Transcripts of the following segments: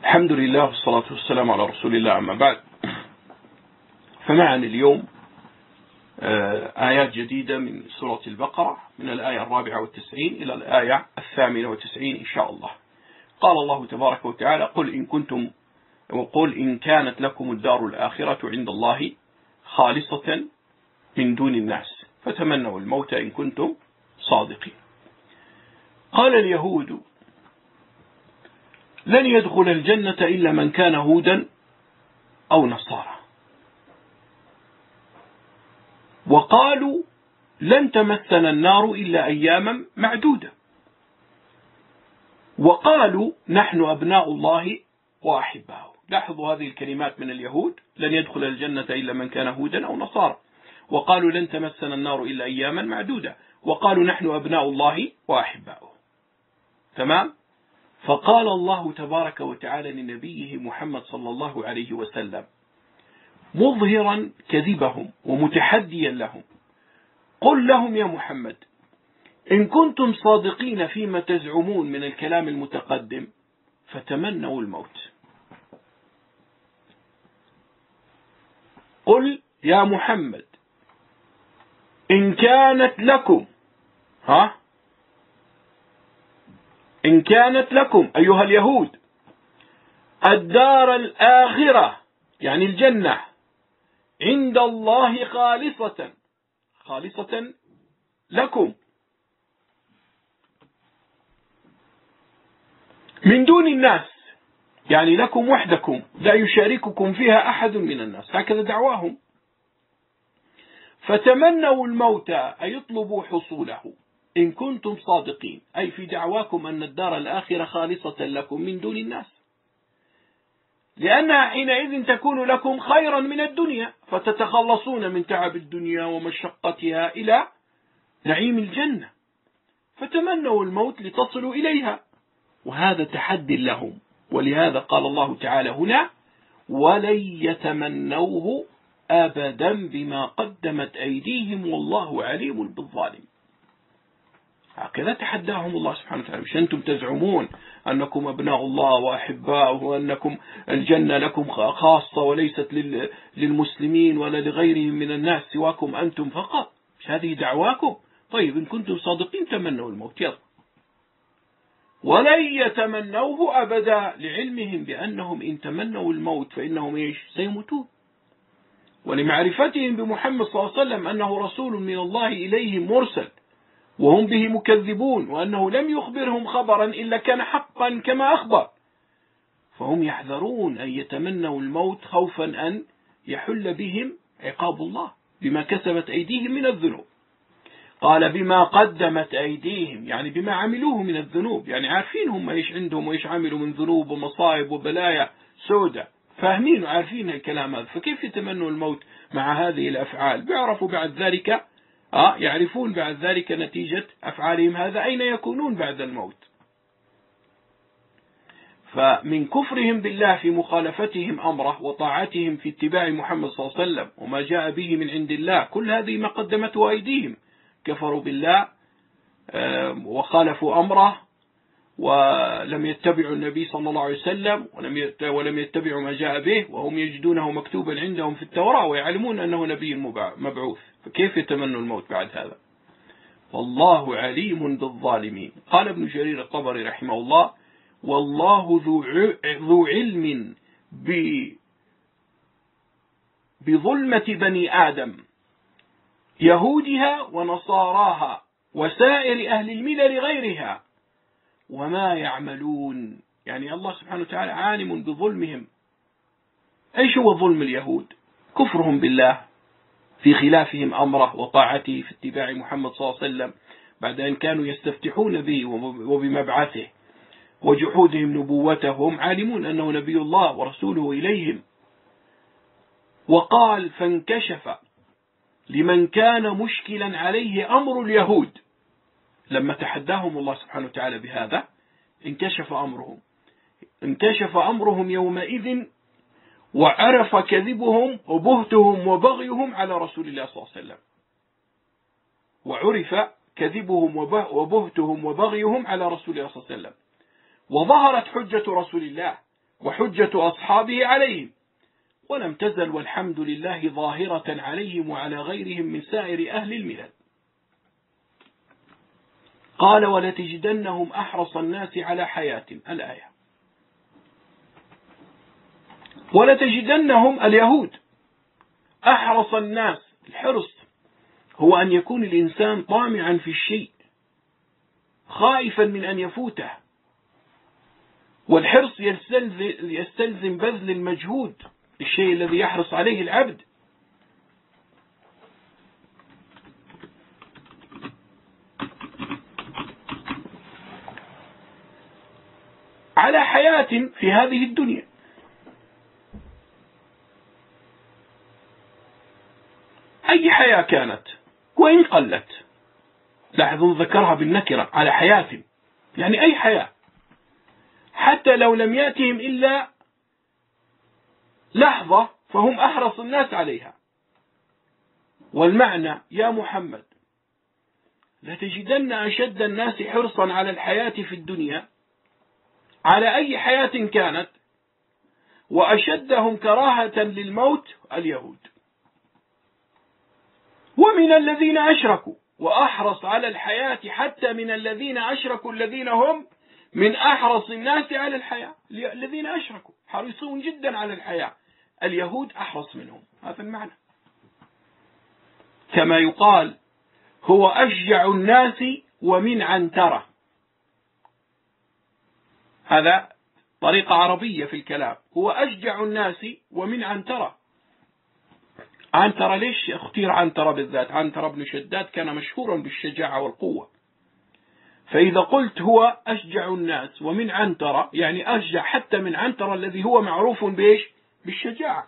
الحمد لله والصلاة والسلام على رسول الله، أما بعد. فمعنا اليوم آيات جديدة من سورة البقرة، من الآية 94 إلى الآية 98 إن شاء الله. قال الله تبارك وتعالى: قل إن كانت لكم الدار الآخرة عند الله خالصة من دون الناس فتمنوا الموت إن كنتم صادقين. قال اليهود: لن يدخل الجنة إلا من كان هودا أو نصارى، وقالوا لن تمسنا النار إلا أياما معدودة، وقالوا نحن أبناء الله وأحباؤه. لاحظوا هذه الكلمات من اليهود: لن يدخل الجنة إلا من كان هودا أو نصارى، وقالوا لن تمسنا النار إلا أياما معدودة، وقالوا نحن أبناء الله وأحباؤه. تمام؟ فقال الله تبارك وتعالى لنبيه محمد صلى الله عليه وسلم مظهرا كذبهم ومتحديا لهم: قل لهم يا محمد إن كنتم صادقين فيما تزعمون من الكلام المتقدم فتمنوا الموت. قل يا محمد إن كانت لكم أيها اليهود الدار الآخرة، يعني الجنة، عند الله خالصة لكم من دون الناس، يعني لكم وحدكم لا يشارككم فيها أحد من الناس، هكذا دعواهم. فتمنوا الموت أي اطلبوا حصوله إن كنتم صادقين، أي في دعواكم أن الدار الآخرة خالصة لكم من دون الناس، لأنها حينئذ تكون لكم خيرا من الدنيا، فتتخلصون من تعب الدنيا ومشقتها إلى نعيم الجنة. فتمنوا الموت لتصلوا إليها، وهذا تحدي لهم. ولهذا قال الله تعالى هنا: ولن يتمنوه أبدا بما قدمت أيديهم والله عليم بالظالم. هكذا تحداهم الله سبحانه وتعالى: مش أنتم تزعمون أنكم أبناء الله وأحباؤه وأنكم الجنة لكم خاصة وليست للمسلمين ولا لغيرهم من الناس سواكم أنتم فقط؟ مش هذه دعواكم؟ طيب إن كنتم صادقين تمنوا الموت، يلا. ولن يتمنوه أبدا، لعلمهم بأنهم إن تمنوا الموت فإنهم سيموتون، ولمعرفتهم بمحمد صلى الله عليه وسلم أنه رسول من الله إليهم مرسل وهم به مكذبون، وأنه لم يخبرهم خبرا إلا كان حقا كما أخبر، فهم يحذرون أن يتمنوا الموت خوفا أن يحل بهم عقاب الله بما كسبت أيديهم من الذنوب. قال بما قدمت أيديهم، يعني بما عملوه من الذنوب، يعني عارفين هم إيش عندهم وإيش عملوا من ذنوب ومصائب وبلايا سودة، فاهمين وعارفين الكلام هذا، فكيف يتمنوا الموت مع هذه الأفعال؟ بيعرفوا بعد ذلك يعرفون بعد ذلك نتيجة أفعالهم هذا أين يكونون بعد الموت. فمن كفرهم بالله في مخالفتهم أمره وطاعتهم في اتباع محمد صلى الله عليه وسلم وما جاء به من عند الله، كل هذه ما قدمته أيديهم، كفروا بالله وخالفوا أمره ولم يتبعوا النبي صلى الله عليه وسلم ولم يتبعوا ما جاء به، وهم يجدونه مكتوبا عندهم في التوراة ويعلمون أنه نبي مبعوث، فكيف يتمنوا الموت بعد هذا؟ والله عليم بالظالمين. قال ابن جرير الطبري رحمه الله: والله ذو علم بظلمة بني آدم يهودها ونصاراها وسائر أهل الملل غيرها وما يعملون. يعني الله سبحانه وتعالى عالم بظلمهم. أيش هو ظلم اليهود؟ كفرهم بالله في خلافهم أمره وطاعته في اتباع محمد صلى الله عليه وسلم بعد أن كانوا يستفتحون به وبمبعثه، وجحودهم نبوته وهم عالمون أنه نبي الله ورسوله إليهم. وقال: فانكشف لمن كان مشكلا عليه أمر اليهود. لما تحداهم الله سبحانه وتعالى بهذا انكشف أمرهم يومئذ، وعرف كذبهم وبهتهم وبغيهم على رسول الله صلى الله عليه وسلم، وعرف كذبهم وبهتهم وبغيهم على رسول الله صلى الله عليه وسلم، وظهرت حجة رسول الله وحجة أصحابه عليهم، ولم تزل والحمد لله ظاهرة عليهم وعلى غيرهم من سائر أهل الملل. قال: ولتجدنهم أحرص الناس على حياة. الآية. ولتجدنهم اليهود أحرص الناس. الحرص هو أن يكون الإنسان طامعا في الشيء، خائفا من أن يفوته، والحرص يستلزم بذل المجهود الشيء الذي يحرص عليه العبد. على حياة في هذه الدنيا. أي حياة كانت وإن قلت. لاحظوا ذكرها بالنكرة، على حياة، يعني أي حياة، حتى لو لم يأتهم إلا لحظة فهم أحرص الناس عليها. والمعنى: يا محمد، لتجدن أشد الناس حرصا على الحياة في الدنيا، على أي حياة كانت، وأشدهم كراهة للموت اليهود. ومن الذين أشركوا، وأحرص على الحياة حتى من الذين أشركوا الذين هم من أحرص الناس على الحياة. الذين أشركوا حريصون جدا على الحياة، اليهود أحرص منهم. هذا المعنى. كما يقال: هو أشجع الناس ومن عنترة. هذا طريقة عربية في الكلام. هو أشجع الناس ومن عنترة. عنترة ليش اختير عنترة بالذات؟ عنترة بن شداد كان مشهورا بالشجاعة والقوة، فإذا قلت هو أشجع الناس ومن عنترة يعني أشجع حتى من عنترة الذي هو معروف بإيش؟ بالشجاعة.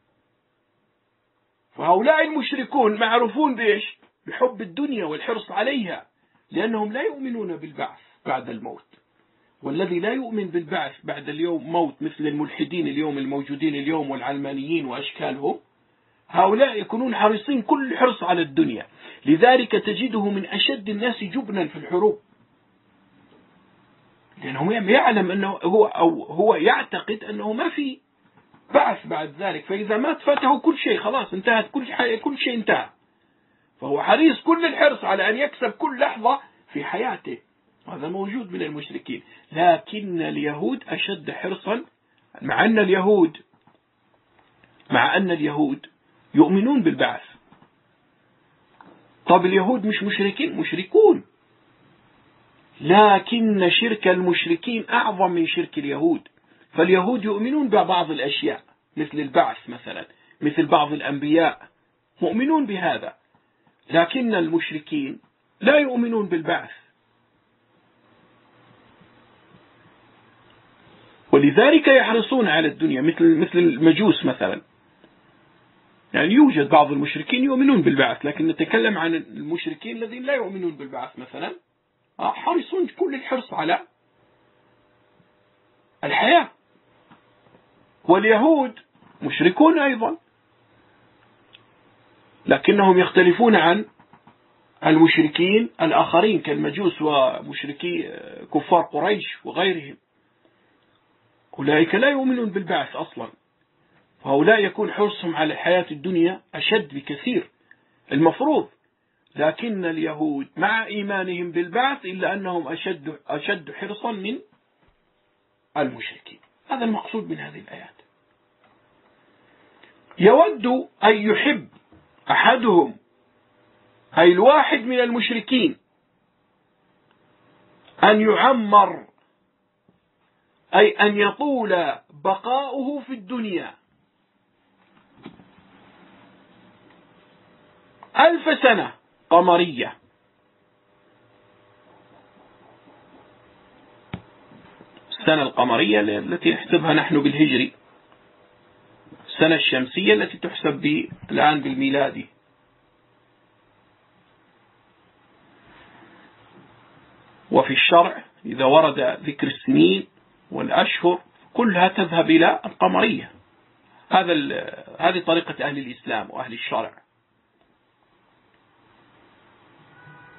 فهؤلاء المشركون معروفون بإيش؟ بحب الدنيا والحرص عليها، لأنهم لا يؤمنون بالبعث بعد الموت. والذي لا يؤمن بالبعث بعد اليوم موت، مثل الملحدين اليوم الموجودين اليوم والعلمانيين وأشكالهم، هؤلاء يكونون حريصين كل حرص على الدنيا. لذلك تجده من أشد الناس جبنا في الحروب، لأنه يعلم أنه هو يعتقد أنه ما في بعث بعد ذلك، فإذا مات فاته كل شيء، خلاص انتهت كل شيء انتهى. فهو حريص كل الحرص على أن يكسب كل لحظة في حياته. هذا موجود من المشركين. لكن اليهود أشد حرصا، مع أن اليهود يؤمنون بالبعث. طب اليهود مش مشركين؟ مشركون، لكن شرك المشركين أعظم من شرك اليهود. فاليهود يؤمنون ببعض الأشياء مثل البعث مثلا، مثل بعض الأنبياء، مؤمنون بهذا، لكن المشركين لا يؤمنون بالبعث. ولذلك يحرصون على الدنيا، مثل المجوس مثلا. يعني يوجد بعض المشركين يؤمنون بالبعث، لكن نتكلم عن المشركين الذين لا يؤمنون بالبعث مثلا، حريصون كل الحرص على الحياة. واليهود مشركون أيضا، لكنهم يختلفون عن المشركين الآخرين كالمجوس ومشركي كفار قريش وغيرهم. أولئك لا يؤمنون بالبعث أصلا، فهؤلاء يكون حرصهم على الحياة الدنيا أشد بكثير المفروض. لكن اليهود مع إيمانهم بالبعث إلا أنهم أشد حرصا من المشركين. هذا المقصود من هذه الآيات. يود أن يحب أحدهم، أي الواحد من المشركين، أن يعمر، أي أن يطول بقاؤه في الدنيا 1000 سنة قمرية. السنة القمرية التي نحسبها نحن بالهجري، السنة الشمسية التي تحسب الآن بالميلادي. وفي الشرع إذا ورد ذكر السنين والأشهر كلها تذهب إلى القمرية. هذه طريقة أهل الإسلام وأهل الشرع.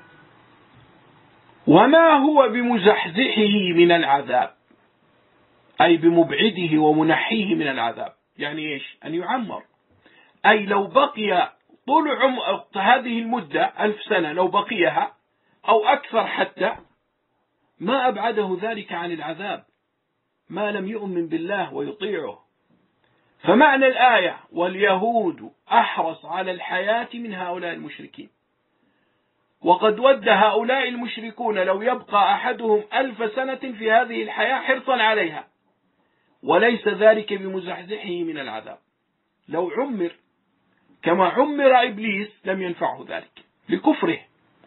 وما هو بمزحزحه من العذاب، أي بمبعده ومنحيه من العذاب. يعني إيش؟ أن يعمر، أي لو بقي طول هذه المدة 1000 سنة لو بقيها أو أكثر حتى ما أبعده ذلك عن العذاب ما لم يؤمن بالله ويطيعه. فمعنى الآية واليهود أحرص على الحياة من هؤلاء المشركين، وقد ود هؤلاء المشركون لو يبقى أحدهم 1000 سنة في هذه الحياة حرصا عليها، وليس ذلك بمزحزحه من العذاب. لو عمر كما عمر إبليس لم ينفعه ذلك لكفره،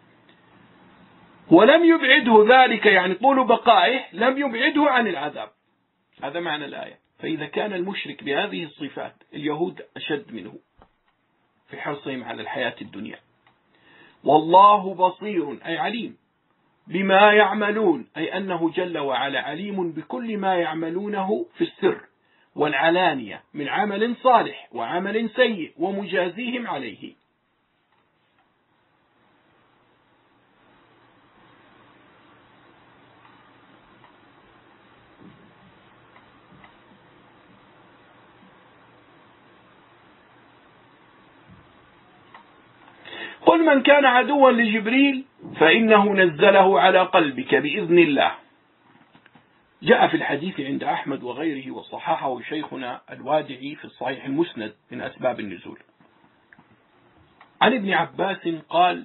ولم يبعده ذلك، يعني طول بقائه لم يبعده عن العذاب. هذا معنى الآية. فإذا كان المشرك بهذه الصفات، اليهود أشد منه في حرصهم على الحياة الدنيا. والله بصير أي عليم بما يعملون، أي أنه جل وعلا عليم بكل ما يعملونه في السر والعلانية من عمل صالح وعمل سيء ومجازيهم عليه. قل من كان عدوا لجبريل فإنه نزله على قلبك بإذن الله. جاء في الحديث عند أحمد وغيره وصححه شيخنا الوادعي في الصحيح المسند من أسباب النزول عن ابن عباس قال: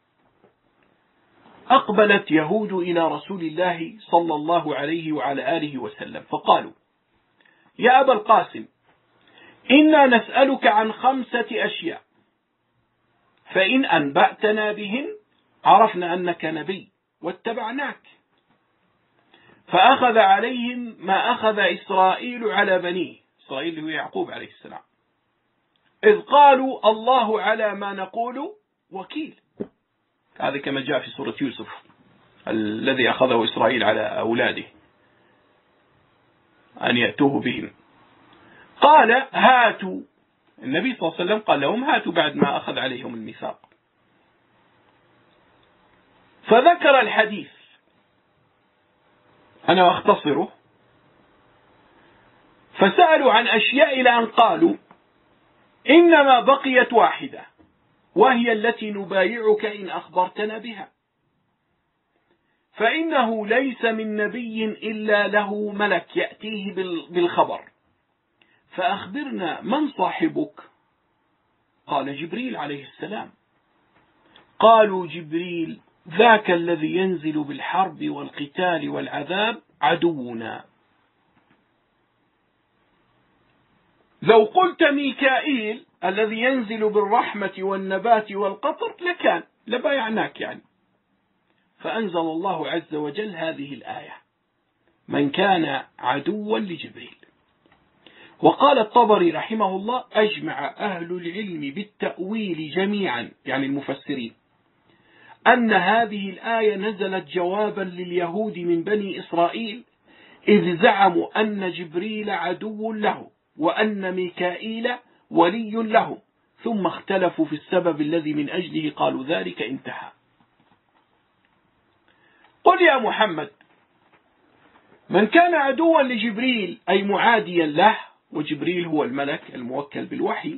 أقبلت يهود إلى رسول الله صلى الله عليه وعلى آله وسلم فقالوا: يا أبا القاسم، إنا نسألك عن 5 أشياء، فإن أنبأتنا بهن عرفنا أنك نبي واتبعناك. فأخذ عليهم ما أخذ إسرائيل على بنيه، إسرائيل هو يعقوب عليه السلام، إذ قالوا: الله على ما نقول وكيل. هذا كما جاء في سورة يوسف الذي أخذه إسرائيل على أولاده أن يأتوه بهم. قال: هاتوا، النبي صلى الله عليه وسلم قال لهم: هاتوا بعد ما أخذ عليهم الميثاق. فذكر الحديث، أنا أختصره، فسألوا عن أشياء إلى أن قالوا: إنما بقيت واحدة وهي التي نبايعك إن أخبرتنا بها، فإنه ليس من نبي إلا له ملك يأتيه بالخبر، فأخبرنا من صاحبك؟ قال: جبريل عليه السلام. قالوا: جبريل ذاك الذي ينزل بالحرب والقتال والعذاب عدونا. لو قلت ميكائيل الذي ينزل بالرحمة والنبات والقطر لكان لبايعناك يعني. فأنزل الله عز وجل هذه الآية: من كان عدوا لجبريل. وقال الطبري رحمه الله: أجمع أهل العلم بالتأويل جميعا، يعني المفسرين، أن هذه الآية نزلت جوابا لليهود من بني إسرائيل إذ زعموا أن جبريل عدو له وأن ميكائيل ولي له، ثم اختلفوا في السبب الذي من أجله قالوا ذلك، انتهى. قل يا محمد: من كان عدوا لجبريل أي معاديا له، وجبريل هو الملك الموكل بالوحي،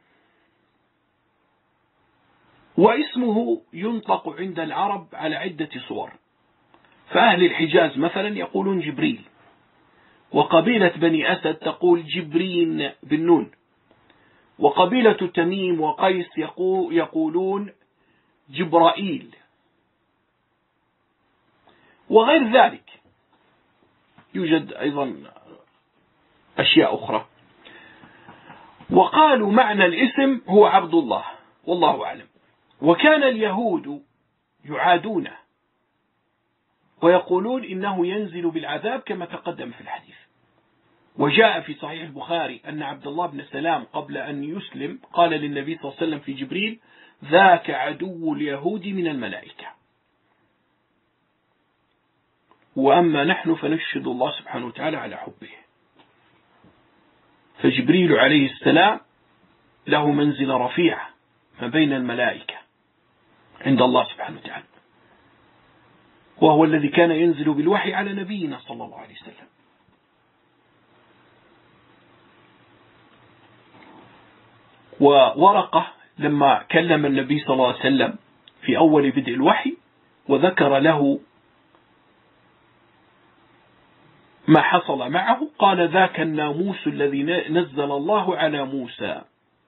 واسمه ينطق عند العرب على عدة صور. فأهل الحجاز مثلا يقولون جبريل، وقبيلة بني أسد تقول جبرين بالنون، وقبيلة تميم وقيس يقولون جبرائيل، وغير ذلك يوجد أيضا أشياء أخرى. وقالوا معنى الاسم هو عبد الله، والله أعلم. وكان اليهود يعادونه ويقولون إنه ينزل بالعذاب كما تقدم في الحديث. وجاء في صحيح البخاري أن عبد الله بن سلام قبل أن يسلم قال للنبي صلى الله عليه وسلم في جبريل: ذاك عدو اليهود من الملائكة. وأما نحن فنشهد الله سبحانه وتعالى على حبه. فجبريل عليه السلام له منزلة رفيعة ما بين الملائكة عند الله سبحانه وتعالى، وهو الذي كان ينزل بالوحي على نبينا صلى الله عليه وسلم. وورقة لما كلم النبي صلى الله عليه وسلم في أول بدء الوحي وذكر له ما حصل معه، قال: ذاك الناموس الذي نزل الله على موسى،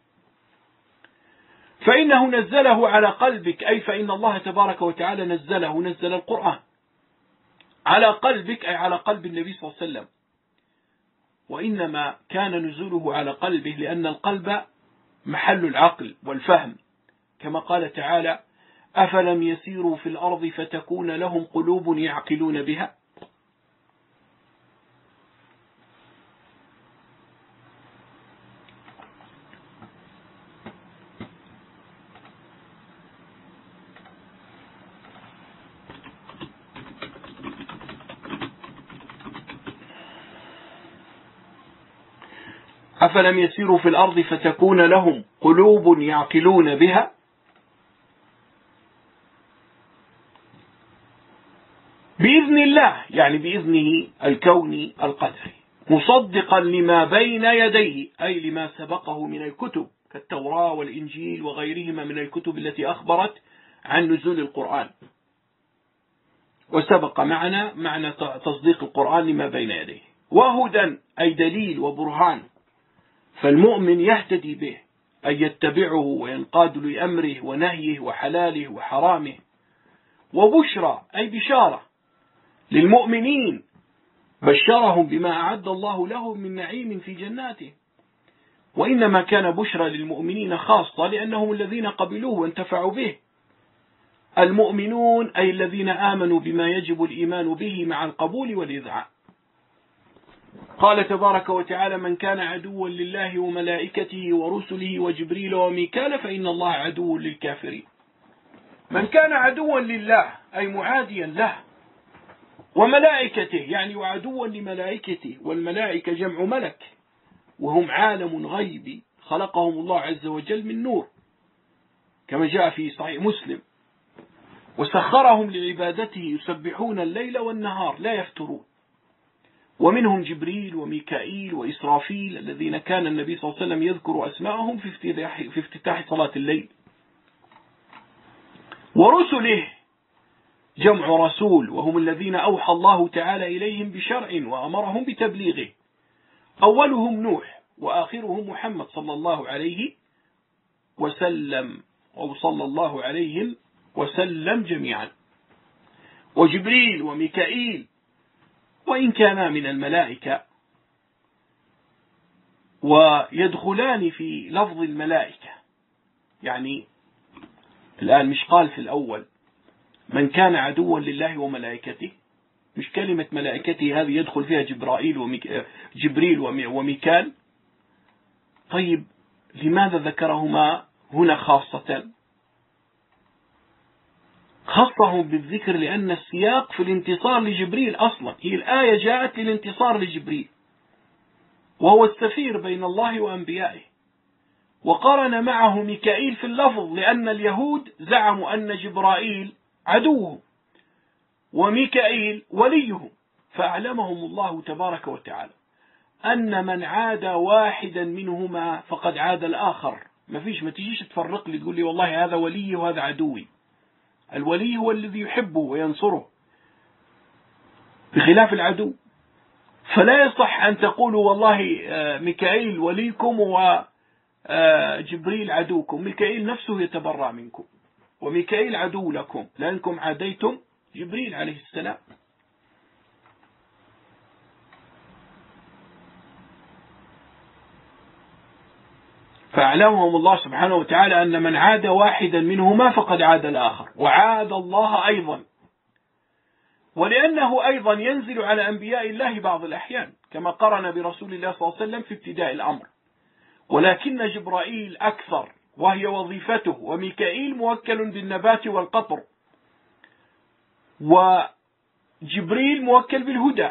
فإنه نزله على قلبك، أي فإن الله تبارك وتعالى نزل القرآن على قلبك، أي على قلب النبي صلى الله عليه وسلم. وإنما كان نزوله على قلبه لأن القلب محل العقل والفهم، كما قال تعالى: أفلم يسيروا في الأرض فتكون لهم قلوب يعقلون بها. أفلم يسيروا في الأرض فتكون لهم قلوب يعقلون بها. بإذن الله، يعني بإذنه الكوني القدري، مصدقا لما بين يديه، أي لما سبقه من الكتب كالتوراة والإنجيل وغيرهما من الكتب التي أخبرت عن نزول القرآن. وسبق معنا معنى تصديق القرآن لما بين يديه. وهدى، أي دليل وبرهان، فالمؤمن يهتدي به، أي يتبعه وينقاد لأمره ونهيه وحلاله وحرامه. وبشرى، أي بشارة للمؤمنين، بشرهم بما أعد الله لهم من نعيم في جناته. وإنما كان بشرى للمؤمنين خاصة لأنهم الذين قبلوه وانتفعوا به. المؤمنون أي الذين آمنوا بما يجب الإيمان به مع القبول والإذعان. قال تبارك وتعالى: من كان عدوا لله وملائكته ورسله وجبريل وميكال فإن الله عدو للكافرين. من كان عدوا لله أي معاديا له، وملائكته يعني وعدوا لملائكته، والملائكة جمع ملك، وهم عالم غيبي خلقهم الله عز وجل من نور، كما جاء في صحيح مسلم: وسخرهم لعبادته يسبحون الليل والنهار لا يفترون. ومنهم جبريل وميكائيل وإسرافيل الذين كان النبي صلى الله عليه وسلم يذكر أسماءهم في افتتاح صلاة الليل. ورسله جمع رسول، وهم الذين أوحى الله تعالى إليهم بشرع وأمرهم بتبليغه. أولهم نوح وآخرهم محمد صلى الله عليه وسلم، أو صلى الله عليهم وسلم جميعا. وجبريل وميكائيل وإن كانا من الملائكة، ويدخلان في لفظ الملائكة، يعني الآن مش قال في الأول من كان عدوا لله وملائكته، مش كلمة ملائكته هذه يدخل فيها جبريل وميكال؟ طيب لماذا ذكرهما هنا خاصة؟ خصهم بالذكر لأن السياق في الانتصار لجبريل أصلا، هي الآية جاءت للانتصار لجبريل وهو السفير بين الله وأنبيائه. وقارن معه ميكائيل في اللفظ لأن اليهود زعموا أن جبرائيل عدوهم وميكائيل وليهم، فأعلمهم الله تبارك وتعالى أن من عاد واحدا منهما فقد عاد الآخر. ما تجيش تفرق لي تقول لي والله هذا ولي وهذا عدوي. الولي هو الذي يحبه وينصره بخلاف العدو. فلا يصح أن تقولوا والله ميكائيل وليكم وجبريل عدوكم. ميكائيل نفسه يتبرأ منكم، وميكائيل عدو لكم لأنكم عاديتم جبريل عليه السلام. فأعلمهم الله سبحانه وتعالى أن من عاد واحدا منهما فقد عاد الآخر، وعاد الله أيضا. ولأنه أيضا ينزل على أنبياء الله بعض الأحيان كما قرن برسول الله صلى الله عليه وسلم في ابتداء الأمر، ولكن جبرائيل أكثر وهي وظيفته، وميكائيل موكل بالنبات والقطر، وجبريل موكل بالهدى،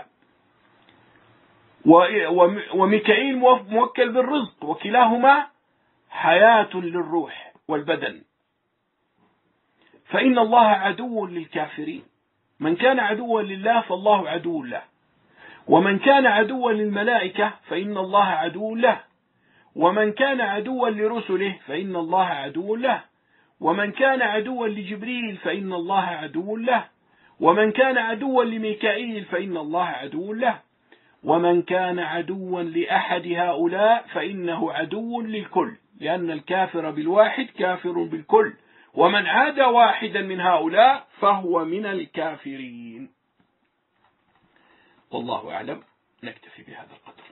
وميكائيل موكل بالرزق، وكلاهما حياة للروح والبدن. فإن الله عدو للكافرين. من كان عدوا لله فالله عدو له، ومن كان عدوا للملائكة فإن الله عدو له، ومن كان عدوا لرسله فإن الله عدو له، ومن كان عدوا لجبريل فإن الله عدو له، ومن كان عدوا لميكائيل فإن الله عدو له، ومن كان عدوا لأحد هؤلاء فإنه عدو للكل، لأن الكافر بالواحد كافر بالكل، ومن عادى واحدا من هؤلاء فهو من الكافرين. والله أعلم، نكتفي بهذا القدر.